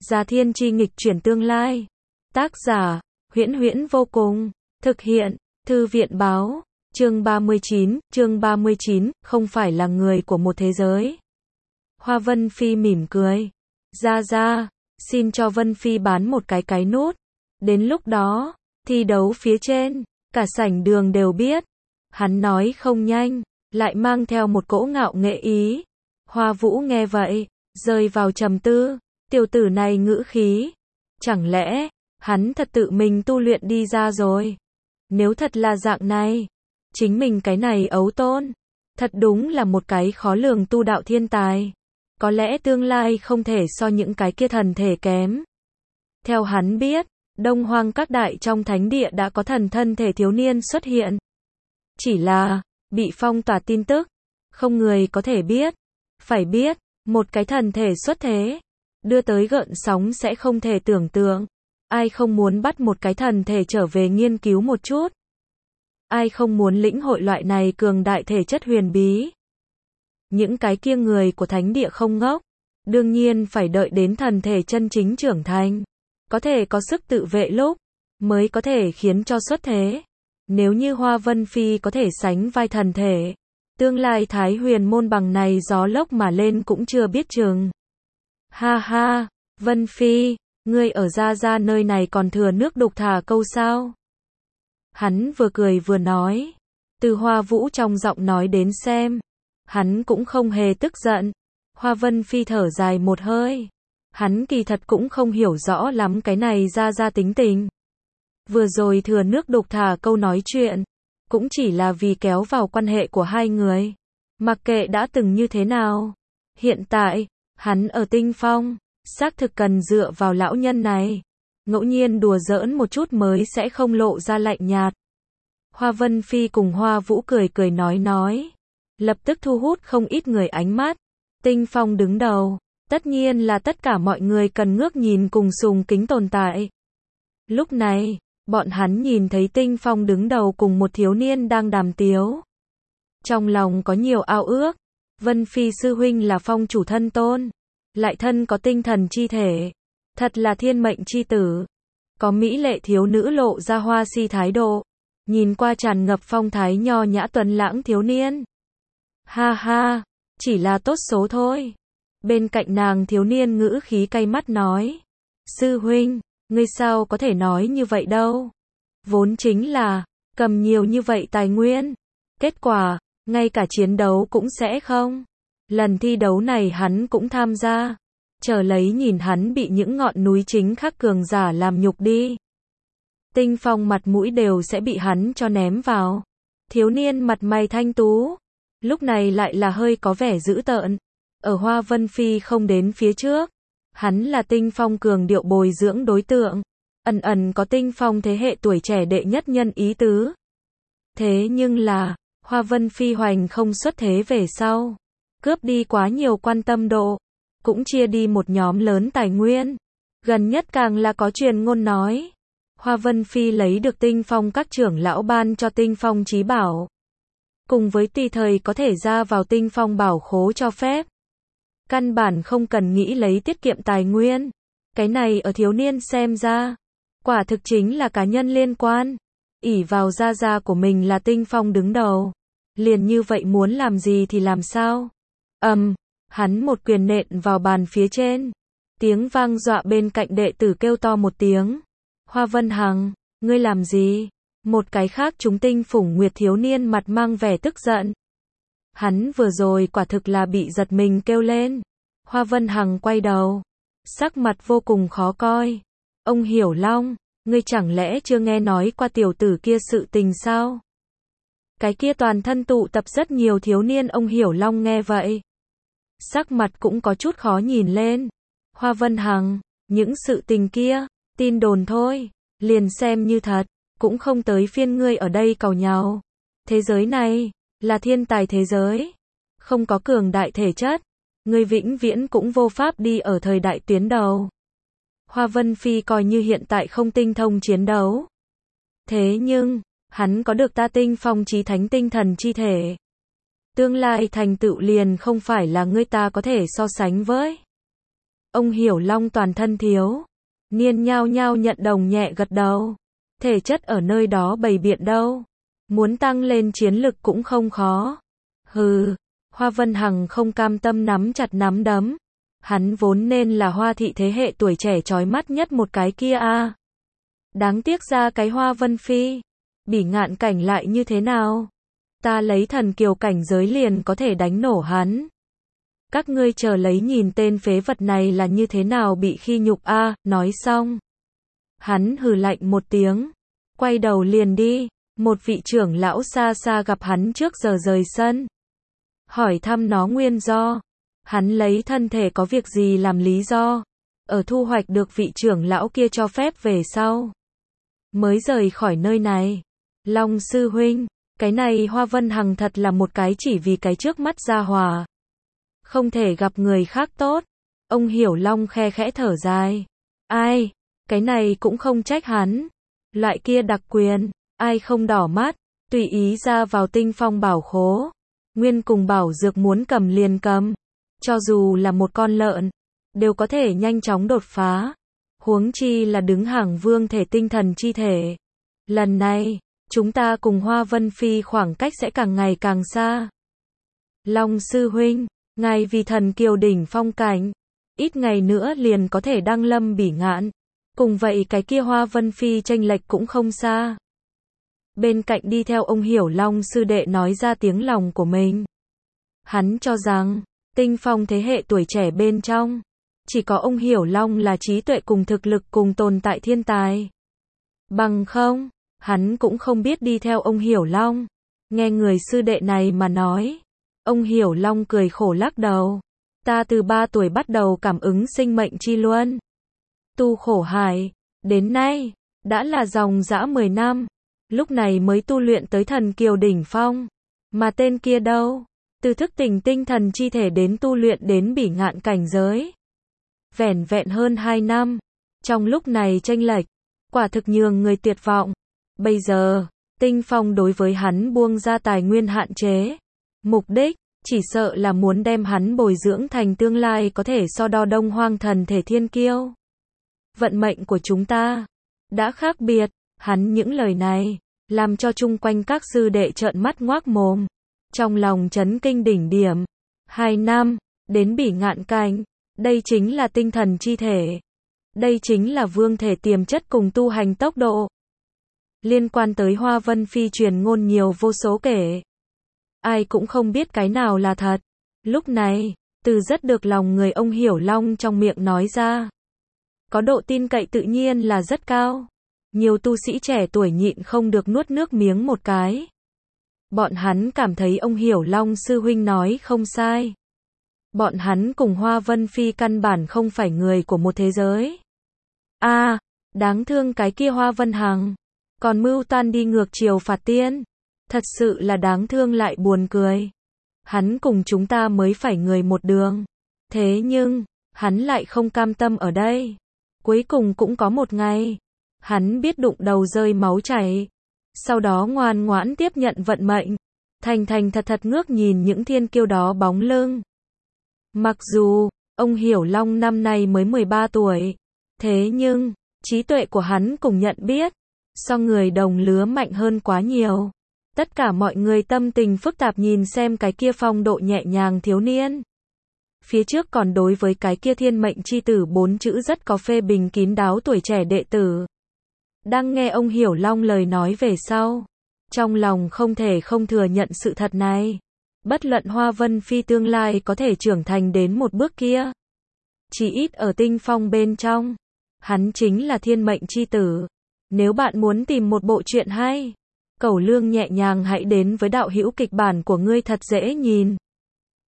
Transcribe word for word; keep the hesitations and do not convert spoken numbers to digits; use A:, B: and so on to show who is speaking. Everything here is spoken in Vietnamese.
A: Gia Thiên Chi nghịch chuyển tương lai. Tác giả, Huyễn Huyễn vô cùng. Thực hiện, Thư viện báo. Chương ba mươi chín, chương ba mươi chín, không phải là người của một thế giới. Hoa Vân Phi mỉm cười. Ra ra, xin cho Vân Phi bán một cái cái nút. Đến lúc đó, thi đấu phía trên, cả sảnh đường đều biết. Hắn nói không nhanh, lại mang theo một cỗ ngạo nghệ ý. Hoa Vũ nghe vậy, rơi vào trầm tư. Tiểu tử này ngữ khí. Chẳng lẽ, hắn thật tự mình tu luyện đi ra rồi? Nếu thật là dạng này, chính mình cái này ấu tôn, thật đúng là một cái khó lường tu đạo thiên tài. Có lẽ tương lai không thể so những cái kia thần thể kém. Theo hắn biết, Đông Hoang các đại trong thánh địa đã có thần thân thể thiếu niên xuất hiện. Chỉ là, bị phong tỏa tin tức, không người có thể biết. Phải biết, một cái thần thể xuất thế, đưa tới gợn sóng sẽ không thể tưởng tượng. Ai không muốn bắt một cái thần thể trở về nghiên cứu một chút? Ai không muốn lĩnh hội loại này cường đại thể chất huyền bí? Những cái kia người của thánh địa không ngốc, đương nhiên phải đợi đến thần thể chân chính trưởng thành, có thể có sức tự vệ lúc, mới có thể khiến cho xuất thế. Nếu như Hoa Vân Phi có thể sánh vai thần thể, tương lai Thái Huyền môn bằng này gió lốc mà lên cũng chưa biết chừng. Ha ha, Vân Phi, ngươi ở Gia Gia nơi này còn thừa nước đục thả câu sao? Hắn vừa cười vừa nói. Từ Hoa Vũ trong giọng nói đến xem, hắn cũng không hề tức giận. Hoa Vân Phi thở dài một hơi. Hắn kỳ thật cũng không hiểu rõ lắm cái này Gia Gia tính tình. Vừa rồi thừa nước đục thả câu nói chuyện, cũng chỉ là vì kéo vào quan hệ của hai người. Mặc kệ đã từng như thế nào, hiện tại, hắn ở Tinh Phong, xác thực cần dựa vào lão nhân này. Ngẫu nhiên đùa giỡn một chút mới sẽ không lộ ra lạnh nhạt. Hoa Vân Phi cùng Hoa Vũ cười cười nói nói. Lập tức thu hút không ít người ánh mắt. Tinh Phong đứng đầu, tất nhiên là tất cả mọi người cần ngước nhìn cùng sùng kính tồn tại. Lúc này, bọn hắn nhìn thấy Tinh Phong đứng đầu cùng một thiếu niên đang đàm tiếu. Trong lòng có nhiều ao ước. Vân Phi sư huynh là phong chủ thân tôn, lại thân có tinh thần chi thể, thật là thiên mệnh chi tử. Có mỹ lệ thiếu nữ lộ ra hoa si thái độ, nhìn qua tràn ngập phong thái nho nhã tuấn lãng thiếu niên. Ha ha, chỉ là tốt số thôi. Bên cạnh nàng thiếu niên ngữ khí cay mắt nói. Sư huynh, ngươi sao có thể nói như vậy đâu? Vốn chính là, cầm nhiều như vậy tài nguyên. Kết quả, ngay cả chiến đấu cũng sẽ không. Lần thi đấu này hắn cũng tham gia. Chờ lấy nhìn hắn bị những ngọn núi chính khắc cường giả làm nhục đi. Tinh Phong mặt mũi đều sẽ bị hắn cho ném vào. Thiếu niên mặt mày thanh tú, lúc này lại là hơi có vẻ dữ tợn. Ở Hoa Vân Phi không đến phía trước, hắn là Tinh Phong cường điệu bồi dưỡng đối tượng. Ẩn ẩn có Tinh Phong thế hệ tuổi trẻ đệ nhất nhân ý tứ. Thế nhưng là, Hoa Vân Phi hoành không xuất thế về sau, cướp đi quá nhiều quan tâm độ, cũng chia đi một nhóm lớn tài nguyên. Gần nhất càng là có truyền ngôn nói, Hoa Vân Phi lấy được Tinh Phong các trưởng lão ban cho Tinh Phong chí bảo, cùng với tùy thời có thể ra vào Tinh Phong bảo khố cho phép. Căn bản không cần nghĩ lấy tiết kiệm tài nguyên. Cái này ở thiếu niên xem ra, quả thực chính là cá nhân liên quan. Ỷ vào Gia Gia của mình là Tinh Phong đứng đầu, liền như vậy muốn làm gì thì làm sao. Ầm, um, hắn một quyền nện vào bàn phía trên. Tiếng vang dọa bên cạnh đệ tử kêu to một tiếng. Hoa Vân Hằng, ngươi làm gì? Một cái khác chúng Tinh Phủng Nguyệt thiếu niên mặt mang vẻ tức giận. Hắn vừa rồi quả thực là bị giật mình kêu lên. Hoa Vân Hằng quay đầu, sắc mặt vô cùng khó coi. Ông Hiểu Long, ngươi chẳng lẽ chưa nghe nói qua tiểu tử kia sự tình sao? Cái kia toàn thân tụ tập rất nhiều thiếu niên. Ông Hiểu Long nghe vậy, sắc mặt cũng có chút khó nhìn lên. Hoa Vân Hằng, những sự tình kia, tin đồn thôi, liền xem như thật, cũng không tới phiên ngươi ở đây càu nhàu. Thế giới này, là thiên tài thế giới, không có cường đại thể chất, ngươi vĩnh viễn cũng vô pháp đi ở thời đại tuyến đầu. Hoa Vân Phi coi như hiện tại không tinh thông chiến đấu. Thế nhưng, hắn có được ta Tinh Phong chí thánh tinh thần chi thể. Tương lai thành tựu liền không phải là ngươi ta có thể so sánh với. Ông Hiểu Long toàn thân thiếu niên nhao nhao nhận đồng nhẹ gật đầu. Thể chất ở nơi đó bày biện đâu. Muốn tăng lên chiến lực cũng không khó. Hừ, Hoa Vân Hằng không cam tâm nắm chặt nắm đấm. Hắn vốn nên là Hoa thị thế hệ tuổi trẻ chói mắt nhất một cái kia a. À. Đáng tiếc ra cái Hoa Vân Phi. Bỉ Ngạn Cảnh lại như thế nào? Ta lấy thần kiều cảnh giới liền có thể đánh nổ hắn. Các ngươi chờ lấy nhìn tên phế vật này là như thế nào bị khi nhục a. À. Nói xong, hắn hừ lạnh một tiếng, quay đầu liền đi. Một vị trưởng lão xa xa gặp hắn trước giờ rời sân, hỏi thăm nó nguyên do. Hắn lấy thân thể có việc gì làm lý do, ở thu hoạch được vị trưởng lão kia cho phép về sau, mới rời khỏi nơi này. Long sư huynh, cái này Hoa Vân Hằng thật là một cái chỉ vì cái trước mắt gia hòa, không thể gặp người khác tốt. Ông Hiểu Long khe khẽ thở dài. Ai, cái này cũng không trách hắn. Loại kia đặc quyền, ai không đỏ mắt, tùy ý ra vào Tinh Phong bảo khố. Nguyên cùng bảo dược muốn cầm liền cầm. Cho dù là một con lợn, đều có thể nhanh chóng đột phá. Huống chi là đứng hàng vương thể tinh thần chi thể. Lần này, chúng ta cùng Hoa Vân Phi khoảng cách sẽ càng ngày càng xa. Long sư huynh, ngài vì thần kiều đỉnh phong cảnh, ít ngày nữa liền có thể đăng lâm Bỉ Ngạn. Cùng vậy cái kia Hoa Vân Phi chênh lệch cũng không xa. Bên cạnh đi theo ông Hiểu Long sư đệ nói ra tiếng lòng của mình. Hắn cho rằng, Tinh Phong thế hệ tuổi trẻ bên trong, chỉ có ông Hiểu Long là trí tuệ cùng thực lực cùng tồn tại thiên tài. Bằng không, hắn cũng không biết đi theo ông Hiểu Long. Nghe người sư đệ này mà nói, ông Hiểu Long cười khổ lắc đầu. Ta từ ba tuổi bắt đầu cảm ứng sinh mệnh chi luân. Tu khổ hải, đến nay, đã là dòng dã mười năm. Lúc này mới tu luyện tới thần kiều đỉnh phong. Mà tên kia đâu? Từ thức tỉnh tinh thần chi thể đến tu luyện đến Bỉ Ngạn cảnh giới. Vẻn vẹn hơn hai năm. Trong lúc này chênh lệch, quả thực nhường người tuyệt vọng. Bây giờ, Tinh Phong đối với hắn buông ra tài nguyên hạn chế. Mục đích, chỉ sợ là muốn đem hắn bồi dưỡng thành tương lai có thể so đo đông hoang thần thể thiên kiêu. Vận mệnh của chúng ta đã khác biệt. Hắn những lời này làm cho chung quanh các sư đệ trợn mắt ngoác mồm, trong lòng chấn kinh đỉnh điểm. Hai năm đến Bỉ Ngạn cảnh, đây chính là tinh thần chi thể, đây chính là vương thể tiềm chất cùng tu hành tốc độ. Liên quan tới Hoa Vân Phi truyền ngôn nhiều vô số kể, ai cũng không biết cái nào là thật. Lúc này, từ rất được lòng người ông Hiểu Long trong miệng nói ra, có độ tin cậy tự nhiên là rất cao. Nhiều tu sĩ trẻ tuổi nhịn không được nuốt nước miếng một cái. Bọn hắn cảm thấy ông Hiểu Long sư huynh nói không sai. Bọn hắn cùng Hoa Vân Phi căn bản không phải người của một thế giới. A, à, đáng thương cái kia Hoa Vân Hằng, còn mưu toan đi ngược chiều phạt tiên. Thật sự là đáng thương lại buồn cười. Hắn cùng chúng ta mới phải người một đường. Thế nhưng, hắn lại không cam tâm ở đây. Cuối cùng cũng có một ngày, hắn biết đụng đầu rơi máu chảy. Sau đó ngoan ngoãn tiếp nhận vận mệnh. Thành thành thật thật ngước nhìn những thiên kiêu đó bóng lưng. Mặc dù, ông Hiểu Long năm nay mới mười ba tuổi. Thế nhưng, trí tuệ của hắn cùng nhận biết, so người đồng lứa mạnh hơn quá nhiều. Tất cả mọi người tâm tình phức tạp nhìn xem cái kia phong độ nhẹ nhàng thiếu niên. Phía trước còn đối với cái kia thiên mệnh chi tử bốn chữ rất có phê bình kín đáo tuổi trẻ đệ tử. Đang nghe ông Hiểu Long lời nói về sau, trong lòng không thể không thừa nhận sự thật này. Bất luận Hoa Vân Phi tương lai có thể trưởng thành đến một bước kia, chỉ ít ở Tinh Phong bên trong, hắn chính là thiên mệnh chi tử. Nếu bạn muốn tìm một bộ truyện hay, cẩu lương nhẹ nhàng hãy đến với đạo hữu kịch bản của ngươi thật dễ nhìn.